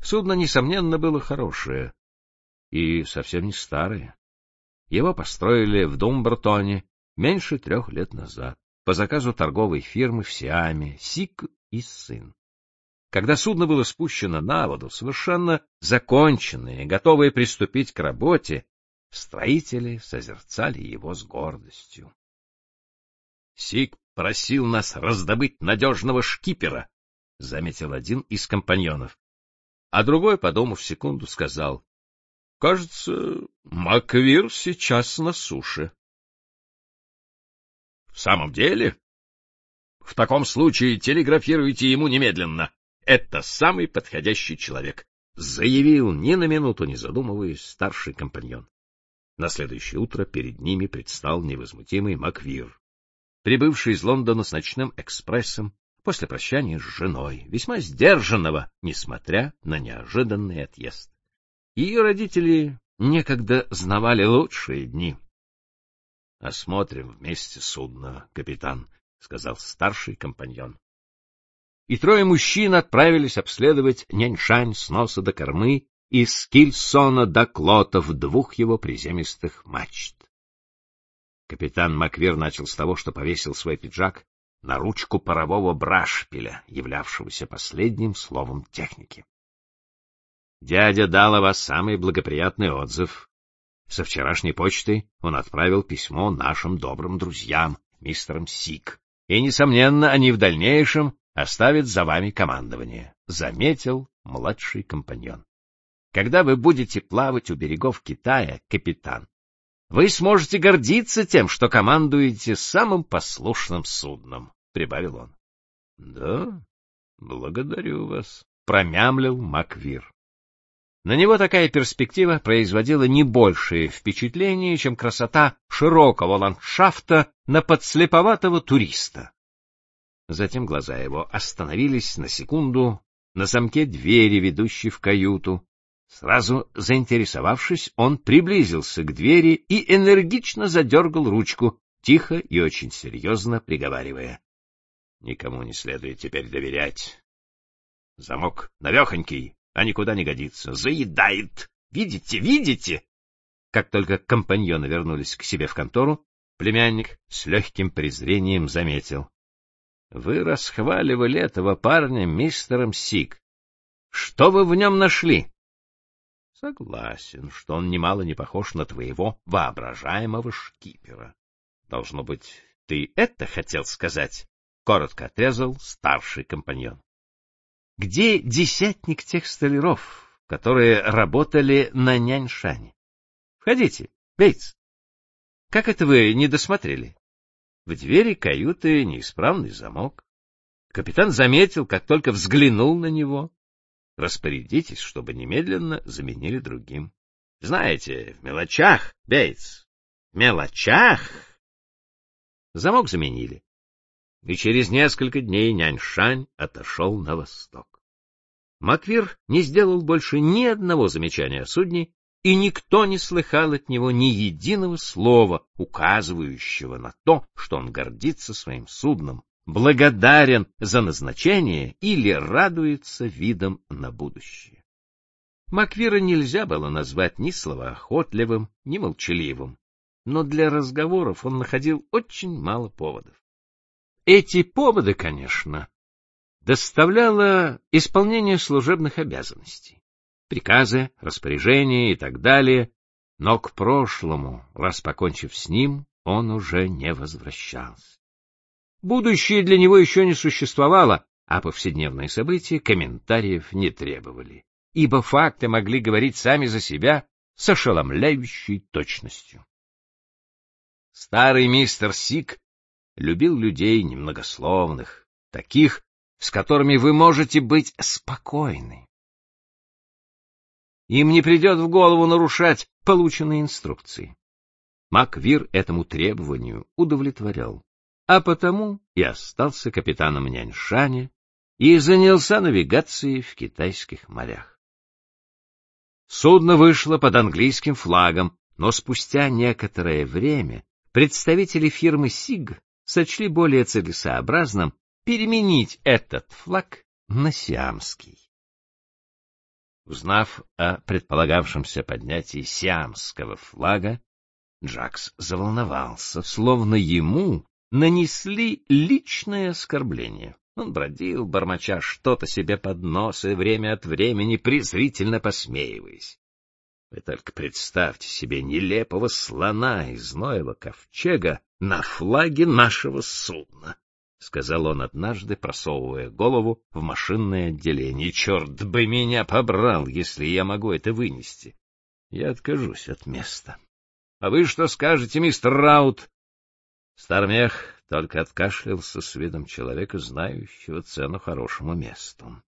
Судно, несомненно, было хорошее и совсем не старое. Его построили в Думбертоне меньше 3 лет назад по заказу торговой фирмы в Сиаме «Сик и сын». Когда судно было спущено на воду, совершенно законченное, готовое приступить к работе, строители созерцали его с гордостью. «Сик просил нас раздобыть надежного шкипера», — заметил один из компаньонов. А другой, подумав секунду, сказал: «Кажется, Маквир сейчас на суше». «В самом деле? В таком случае телеграфируйте ему немедленно. Это самый подходящий человек», — заявил, ни на минуту не задумываясь, старший компаньон. На следующее утро перед ними предстал невозмутимый Маквир, прибывший из Лондона с ночным экспрессом после прощания с женой, весьма сдержанного, несмотря на неожиданный отъезд. Ее родители некогда знавали лучшие дни. — Осмотрим вместе судно, капитан, — сказал старший компаньон. И 3 мужчин отправились обследовать Няньшань с носа до кормы и с кильсона до клотов 2 его приземистых мачт. Капитан Маквир начал с того, что повесил свой пиджак на ручку парового брашпиля, являвшегося последним словом техники. Дядя дал о вас самый благоприятный отзыв. Со вчерашней почты он отправил письмо нашим добрым друзьям, мистерам Сик, и, несомненно, они в дальнейшем оставят за вами командование, — заметил младший компаньон. Когда вы будете плавать у берегов Китая, капитан, вы сможете гордиться тем, что командуете самым послушным судном, — прибавил он. — Да, благодарю вас, — промямлил Маквир. На него такая перспектива производила не большее впечатление, чем красота широкого ландшафта на подслеповатого туриста. Затем глаза его остановились на секунду на замке двери, ведущей в каюту. Сразу заинтересовавшись, он приблизился к двери и энергично задергал ручку, тихо и очень серьезно приговаривая: — Никому не следует теперь доверять. Замок навехонький, а никуда не годится. Заедает. Видите, видите? Как только компаньоны вернулись к себе в контору, племянник с легким презрением заметил: — Вы расхваливали этого парня мистером Сик. Что вы в нем нашли? — Согласен, что он немало не похож на твоего воображаемого шкипера. — Должно быть, ты это хотел сказать? — коротко отрезал старший компаньон. — Где десятник тех столяров, которые работали на Няньшане? Входите, Бейтс. Как это вы не досмотрели? В двери каюты неисправный замок. Капитан заметил, как только взглянул на него. Распорядитесь, чтобы немедленно заменили другим. Знаете, в мелочах, Бейтс, в мелочах. Замок заменили. И через несколько дней Няньшань отошел на восток. Маквир не сделал больше ни одного замечания о судне, и никто не слыхал от него ни единого слова, указывающего на то, что он гордится своим судном, благодарен за назначение или радуется видом на будущее. Маквира нельзя было назвать ни словоохотливым, ни молчаливым, но для разговоров он находил очень мало поводов. Эти поводы, конечно, доставляло исполнение служебных обязанностей, приказы, распоряжения и так далее, но к прошлому, раз покончив с ним, он уже не возвращался. Будущее для него еще не существовало, а повседневные события комментариев не требовали, ибо факты могли говорить сами за себя с ошеломляющей точностью. Старый мистер Сик любил людей немногословных, таких, с которыми вы можете быть спокойны. Им не придет в голову нарушать полученные инструкции. Маквир этому требованию удовлетворял, а потому и остался капитаном Няньшаня и занялся навигацией в китайских морях. Судно вышло под английским флагом, но спустя некоторое время представители фирмы Сиг сочли более целесообразным переменить этот флаг на сиамский. Узнав о предполагавшемся поднятии сиамского флага, Джакс заволновался, словно ему нанесли личное оскорбление. Он бродил, бормоча что-то себе под нос и время от времени презрительно посмеиваясь. Вы только представьте себе нелепого слона из Ноева ковчега на флаге нашего судна, — сказал он однажды, просовывая голову в машинное отделение. — Черт бы меня побрал, если я могу это вынести. Я откажусь от места. — А вы что скажете, мистер Раут? Стармех только откашлялся с видом человека, знающего цену хорошему месту.